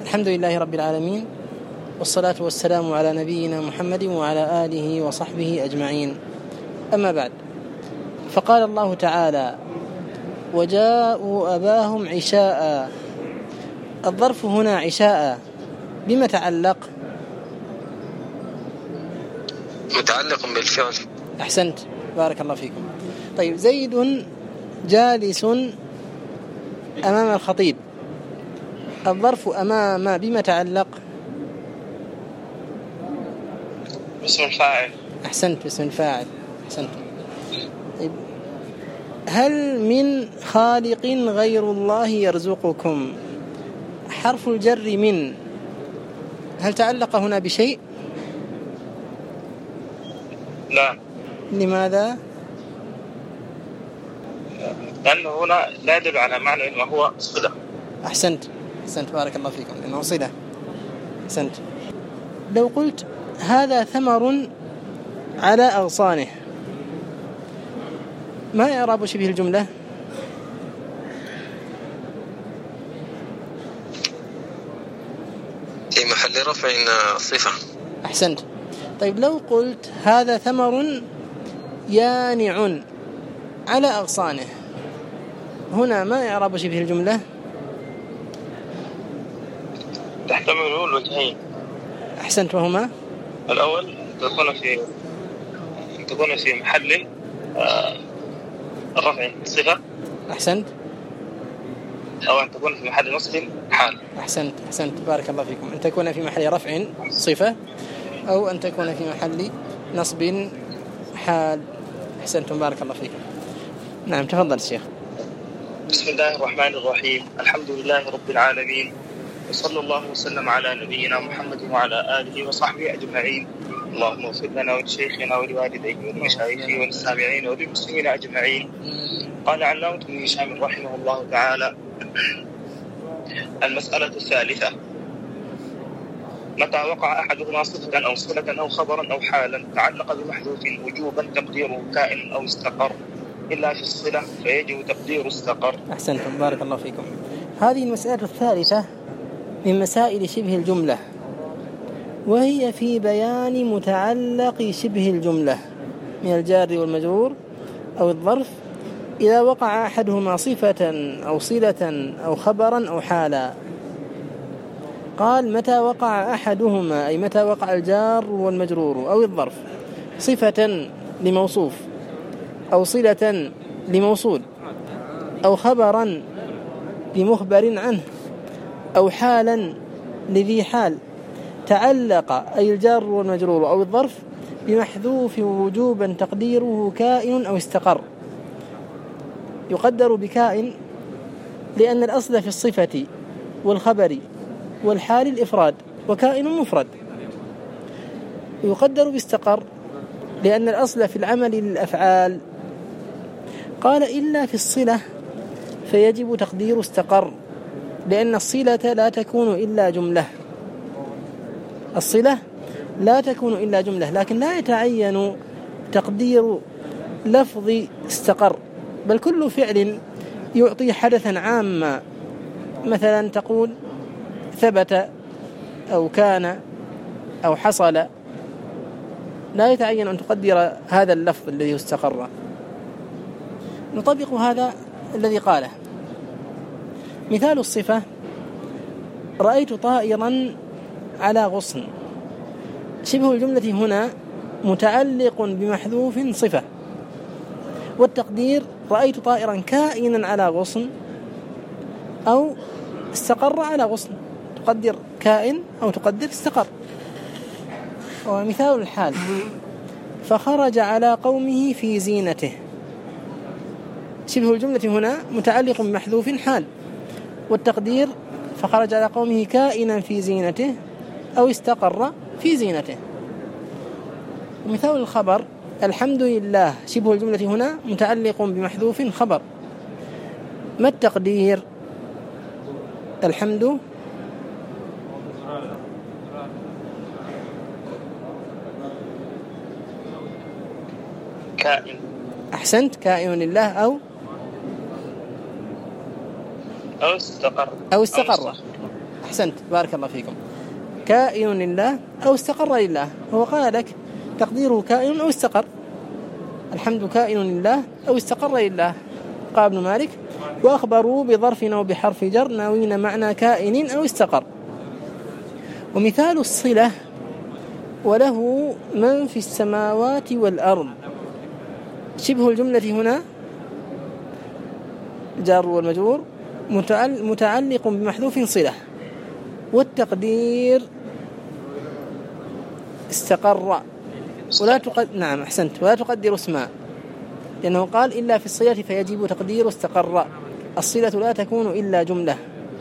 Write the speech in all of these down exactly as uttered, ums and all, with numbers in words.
الحمد لله رب العالمين، والصلاة والسلام على نبينا محمد وعلى آله وصحبه أجمعين. أما بعد، فقال الله تعالى: وجاءوا أباهم عشاء. الظرف هنا عشاء بما تعلق؟ متعلق بالفعل. أحسنت، بارك الله فيكم. طيب، زيد جالس أمام الخطيب. الظرف أمام بما تعلق؟ باسم الفاعل. أحسنت، باسم الفاعل. أحسنت. طيب، هل من خالق غير الله يرزقكم؟ حرف الجر من هل تعلق هنا بشيء؟ لا. لماذا؟ لأنه هنا لا يدل على معنى إنه هو صلة. أحسنت، أحسنت، بارك الله فيكم، إنه صلة. أحسنت. لو قلت هذا ثمر على أغصانه، ما إعراب شبه الجملة؟ في محل رفع صفة. أحسنت. طيب، لو قلت هذا ثمر يانع على أغصانه، هنا ما إعراب شبه الجملة؟ تحتمل الوجهين. أحسنت، وهما: الأول تكون في تكون في محل الرفع صفة. أحسنت. أو أن تكون في محل نصب حال. أحسنت، أحسنت، بارك الله فيكم. أن تكون في محل رفع صفة، أو أن تكون في محل نصب حال. أحسنتم، بارك الله فيكم. نعم، تفضل الشيخ. بسم الله الرحمن الرحيم. الحمد لله رب العالمين، وصلى الله وسلم على نبينا محمد وعلى آله وصحبه أجمعين. اللهم اغفر لنا ولشيخنا ولوالديه ولمشايخه وللسامعين وللمسلمين أجمعين. قال علامة ابن هشام رحمه الله تعالى: المسألة الثالثة: متى وقع أحدهما صفة أو صلة أو خبرا أو حالا تعلق بمحذوف وجوبا تقديره كائن أو استقر، إلا في الصلة فيجب تقدير استقر. أحسنتم، بارك الله فيكم. هذه المسألة الثالثة من مسائل شبه الجملة، وهي في بيان متعلق شبه الجملة من الجار والمجرور أو الظرف إذا وقع أحدهما صفة أو صلة أو خبرا أو حالا. قال: متى وقع أحدهما، أي متى وقع الجار والمجرور أو الظرف صفة لموصوف أو صلة لموصول أو خبرا لمخبر عنه أو حالا لذي حال، تعلق أي الجار والمجرور أو الظرف بمحذوف وجوبا تقديره كائن أو استقر. يقدر بكائن لأن الأصل في الصفة والخبر والحال الإفراد، وكائن مفرد. يقدر باستقر لأن الأصل في العمل للأفعال. قال: إلا في الصلة فيجب تقدير استقر، لأن الصلة لا تكون إلا جملة. الصلة لا تكون إلا جملة، لكن لا يتعين تقدير لفظ استقر، بل كل فعل يعطي حدثا عاما. مثلا تقول ثبت أو كان أو حصل، لا يتعين أن تقدر هذا اللفظ الذي استقر. نطبق هذا الذي قاله. مثال الصفة: رأيت طائرا على غصن. شبه الجملة هنا متعلق بمحذوف صفة، والتقدير: رأيت طائرا كائنا على غصن أو استقر على غصن. تقدر كائن أو تقدر استقر. ومثال الحال: فخرج على قومه في زينته. شبه الجملة هنا متعلق بمحذوف حال، والتقدير: فخرج على قومه كائنا في زينته أو استقر في زينته. ومثال الخبر: الحمد لله. شبه الجملة هنا متعلق بمحذوف خبر. ما التقدير؟ الحمد كائن. أحسنت، كائن لله أو أو استقر أو استقر. أحسنت بارك الله فيكم. كائن لله أو استقر لله، هو قال لك تقديره كائن أو استقر. الحمد كائن لله أو استقر لله. قال ابن مالك: وأخبروا بظرف أو بحرف جر ناوين معنى كائن أو استقر. ومثال الصلة: وله من في السماوات والأرض. شبه الجملة هنا جار والمجرور متعلق بمحذوف صلة، والتقدير استقر. ولا تقدر نعم أحسنت ولا تقدر اسماء، لأنه قال إلا في الصلة فيجب تقدير استقر. الصلة لا تكون إلا جملة.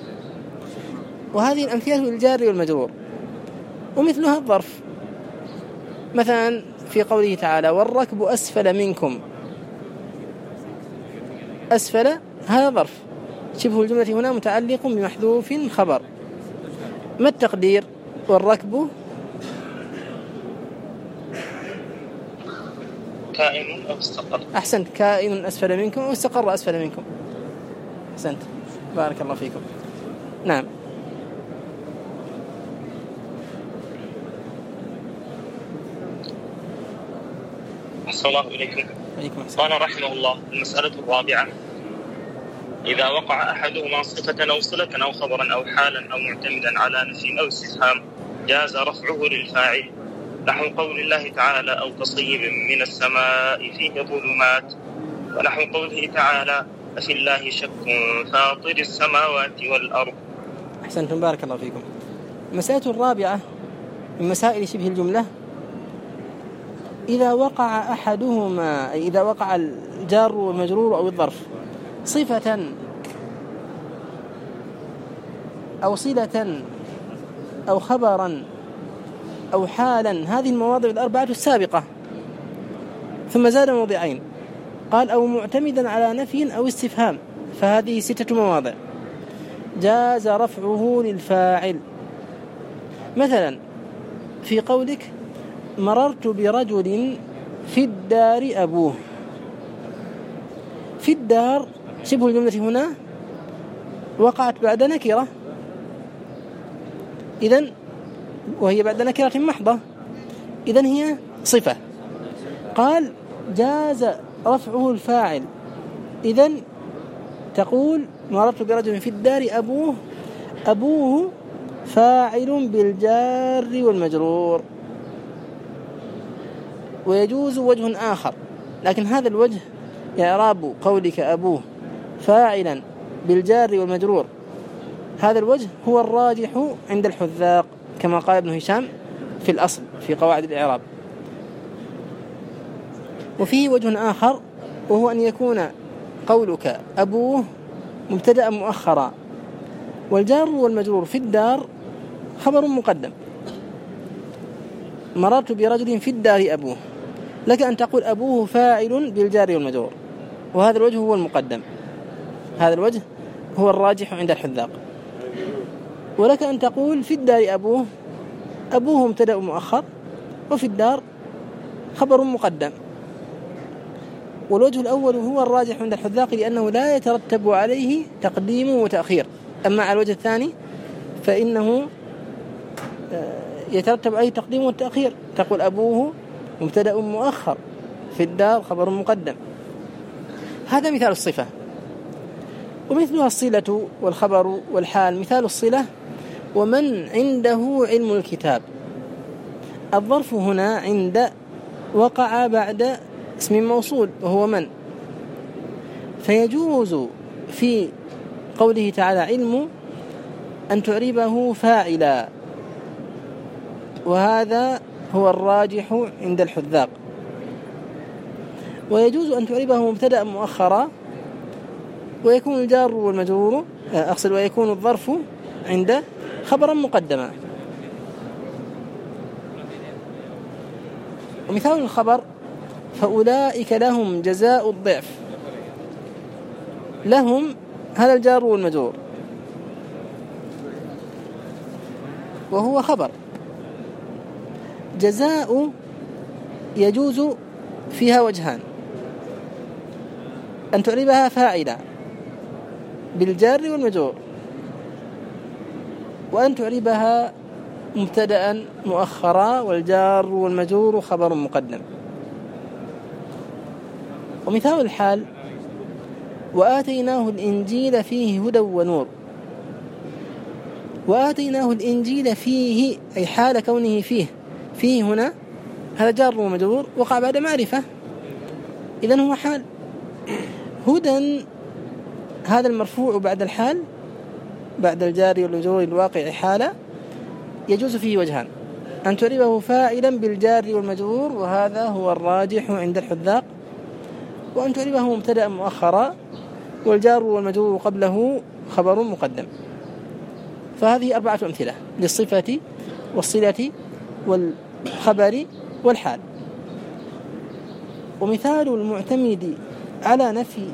وهذه الأمثلة للجار والمجرور. ومثلها الظرف، مثلا في قوله تعالى: والركب أسفل منكم. أسفل هذا ظرف، شبه الجملة هنا متعلق بمحذوف خبر. ما التقدير؟ والركب كائن أو استقر. أحسنت، كائن أسفل منكم أو استقر أسفل منكم. أحسنت بارك الله فيكم. نعم. أحسن الله إليكم. قال رحمه الله: المسألة الرابعة: إذا وقع أحدهما صفة أو صلة أو خبرا أو حالا أو معتمدا على نفي أو استفهام جاز رفعه للفاعل، نحو قول الله تعالى: أو كصيب من السماء فيه ظلمات، ونحو قوله تعالى: أفي الله شك فاطر السماوات والأرض. أحسنتم بارك الله فيكم. المسألة الرابعة من مسائل شبه الجملة: إذا وقع أحدهما، أي إذا وقع الجار والمجرور أو الظرف صفة أو صلة أو خبرا أو حالا، هذه المواضع الأربعة السابقة، ثم زاد موضعين، قال: أو معتمدا على نفي أو استفهام، فهذه ستة مواضع جاز رفعه للفاعل. مثلا في قولك: مررت برجل في الدار أبوه. في الدار شبه الجملة هنا وقعت بعد نكرة، إذن وهي بعد نكرة محضة، إذن هي صفة. قال: جاز رفعه الفاعل، إذن تقول: مررت برجل في الدار أبوه. أبوه فاعل بالجار والمجرور. ويجوز وجه آخر، لكن هذا الوجه إعراب قولك أبوه فاعلا بالجار والمجرور، هذا الوجه هو الراجح عند الحذاق، كما قال ابن هشام في الأصل في قواعد الإعراب. وفيه وجه آخر، وهو أن يكون قولك أبوه مبتدأ مؤخرا، والجار والمجرور في الدار خبر مقدم. مررت برجل في الدار أبوه، لك أن تقول أبوه فاعل بالجار والمجرور، وهذا الوجه هو المقدم، هذا الوجه هو الراجح عند الحذاق. ولك أن تقول في الدار أبوه، أبوه مبتدأ مؤخر، وفي الدار خبر مقدم. والوجه الأول هو الراجح عند الحذاق، لأنه لا يترتب عليه تقديم وتأخير. أما على الوجه الثاني فإنه يترتب عليه تقديم والتأخير، تقول أبوه مبتدأ مؤخر، في الدار خبر مقدم. هذا مثال الصفة. ومثلها الصلة والخبر والحال. مثال الصلة: ومن عنده علم الكتاب. الظرف هنا عند وقع بعد اسم موصول وهو من، فيجوز في قوله تعالى علم أن تعربه فاعلا، وهذا هو الراجح عند الحذاق. ويجوز أن تعربه مبتدأ مؤخرا، ويكون الجار والمجرور أقصد ويكون الظرف عند خبرا مقدما. ومثال الخبر: فأولئك لهم جزاء الضعف. لهم هذا الجار والمجرور، وهو خبر. جزاء يجوز فيها وجهان: أن تعربها فاعلا بالجار والمجرور، وأن تعربها مبتدأ مؤخرا والجار والمجرور خبر مقدم. ومثال الحال: وآتيناه الإنجيل فيه هدى ونور. وآتيناه الإنجيل فيه أي حال كونه فيه، فيه هنا هذا جار ومجرور وقع بعد معرفة، إذن هو حال. هدى هذا المرفوع بعد الحال، بعد الجار والمجرور الواقع حالة، يجوز فيه وجهان: أن تعربه فاعلا بالجار والمجرور وهذا هو الراجح عند الحذاق، وأن تعربه مبتدأ مؤخرا والجار والمجرور قبله خبر مقدم. فهذه أربعة أمثلة للصفة والصلة والخبر والحال. ومثال المعتمد على نفي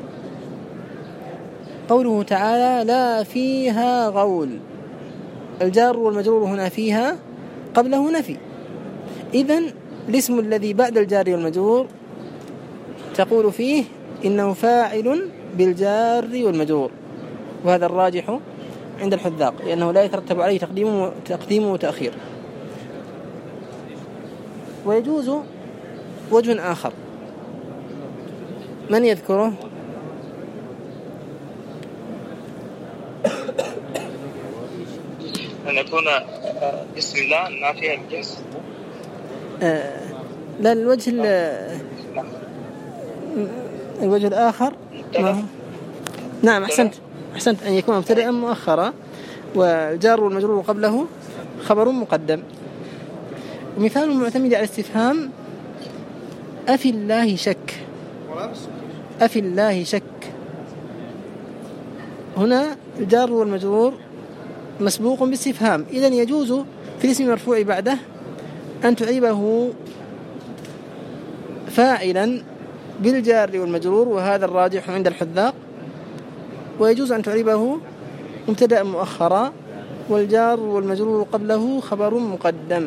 قوله تعالى: لا فيها غول. الجار والمجرور هنا فيها قبله نفي، إذن الاسم الذي بعد الجار والمجرور تقول فيه إنه فاعل بالجار والمجرور، وهذا الراجح عند الحذاق لأنه لا يترتب عليه تقديم تقديم وتأخير. ويجوز وجه آخر، من يذكره؟ أن يكون اسم الله نافيا الجنس. آه لا، الوجه الوجه الآخر نعم أحسنت أحسنت أن يكون مبتدأ مؤخرا والجار والمجرور قبله خبر مقدم. ومثال المعتمد على الاستفهام: أفي الله شك. أفي الله شك، هنا الجار والمجرور مسبوق باستفهام، إذن يجوز في الاسم المرفوع بعده أن تعيبه فاعلا بالجار والمجرور وهذا الراجح عند الحذاق، ويجوز أن تعيبه مبتدأ مؤخرا والجار والمجرور قبله خبر مقدم.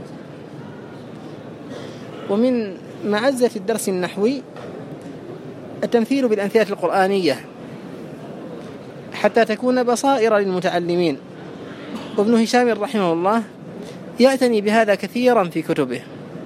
ومن معزة الدرس النحوي التمثيل بالأمثلة القرآنية حتى تكون بصائر للمتعلمين، وابن هشام رحمه الله يعتني بهذا كثيرا في كتبه.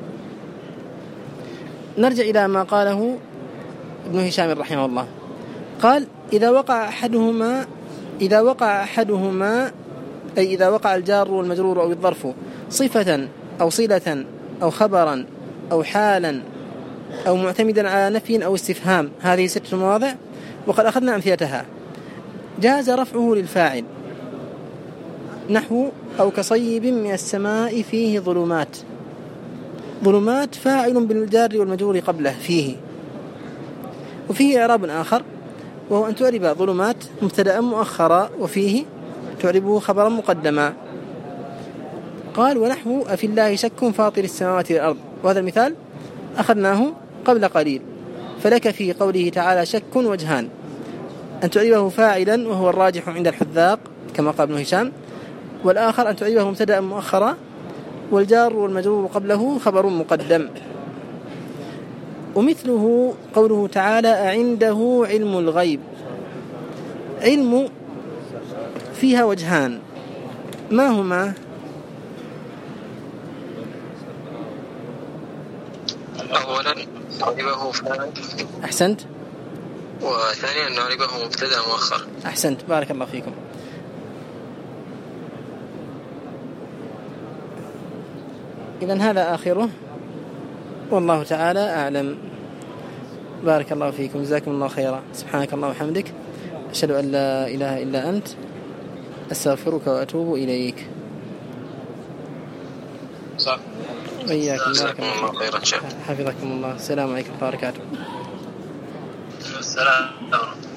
نرجع إلى ما قاله ابن هشام رحمه الله، قال: إذا وقع أحدهما إذا وقع أحدهما أي إذا وقع الجار والمجرور أو الظرف صفة أو صلة أو خبرا أو حالا أو معتمدا على نفي أو استفهام، هذه ست مواضع وقد أخذنا أمثلتها. جاز رفعه للفاعل، نحو: أو كصيب من السماء فيه ظلمات. ظلمات فاعل بالجار والمجرور قبله فيه. وفيه إعراب آخر وهو أن تعرب ظلمات مبتدأ مؤخرا وفيه تعربه خبرا مقدما. قال: ونحو: أفي الله شك فاطر السماوات والأرض. وهذا المثال أخذناه قبل قليل. فلك في قوله تعالى شك وجهان: أن تعربه فاعلا وهو الراجح عند الحذاق كما قال ابن هشام، والآخر أن تعربه مبتدأ مؤخرا والجار والمجرور قبله خبر مقدم. ومثله قوله تعالى: أعنده علم الغيب. علم فيها وجهان، ما هما؟ أولا نعربه فاعل، أحسنت. وثانيا نعربه مبتدأ مؤخر. أحسنت، بارك الله فيكم. إذن هذا آخره، والله تعالى أعلم. بارك الله فيكم، جزاكم الله خيرا. سبحانك الله وحمدك، أشهد أن لا إله إلا أنت، أستغفرك وأتوب إليك. صح. وإياكم، جزاكم الله خيرا. حفظكم الله. السلام عليكم ورحمة الله وبركاته. السلام.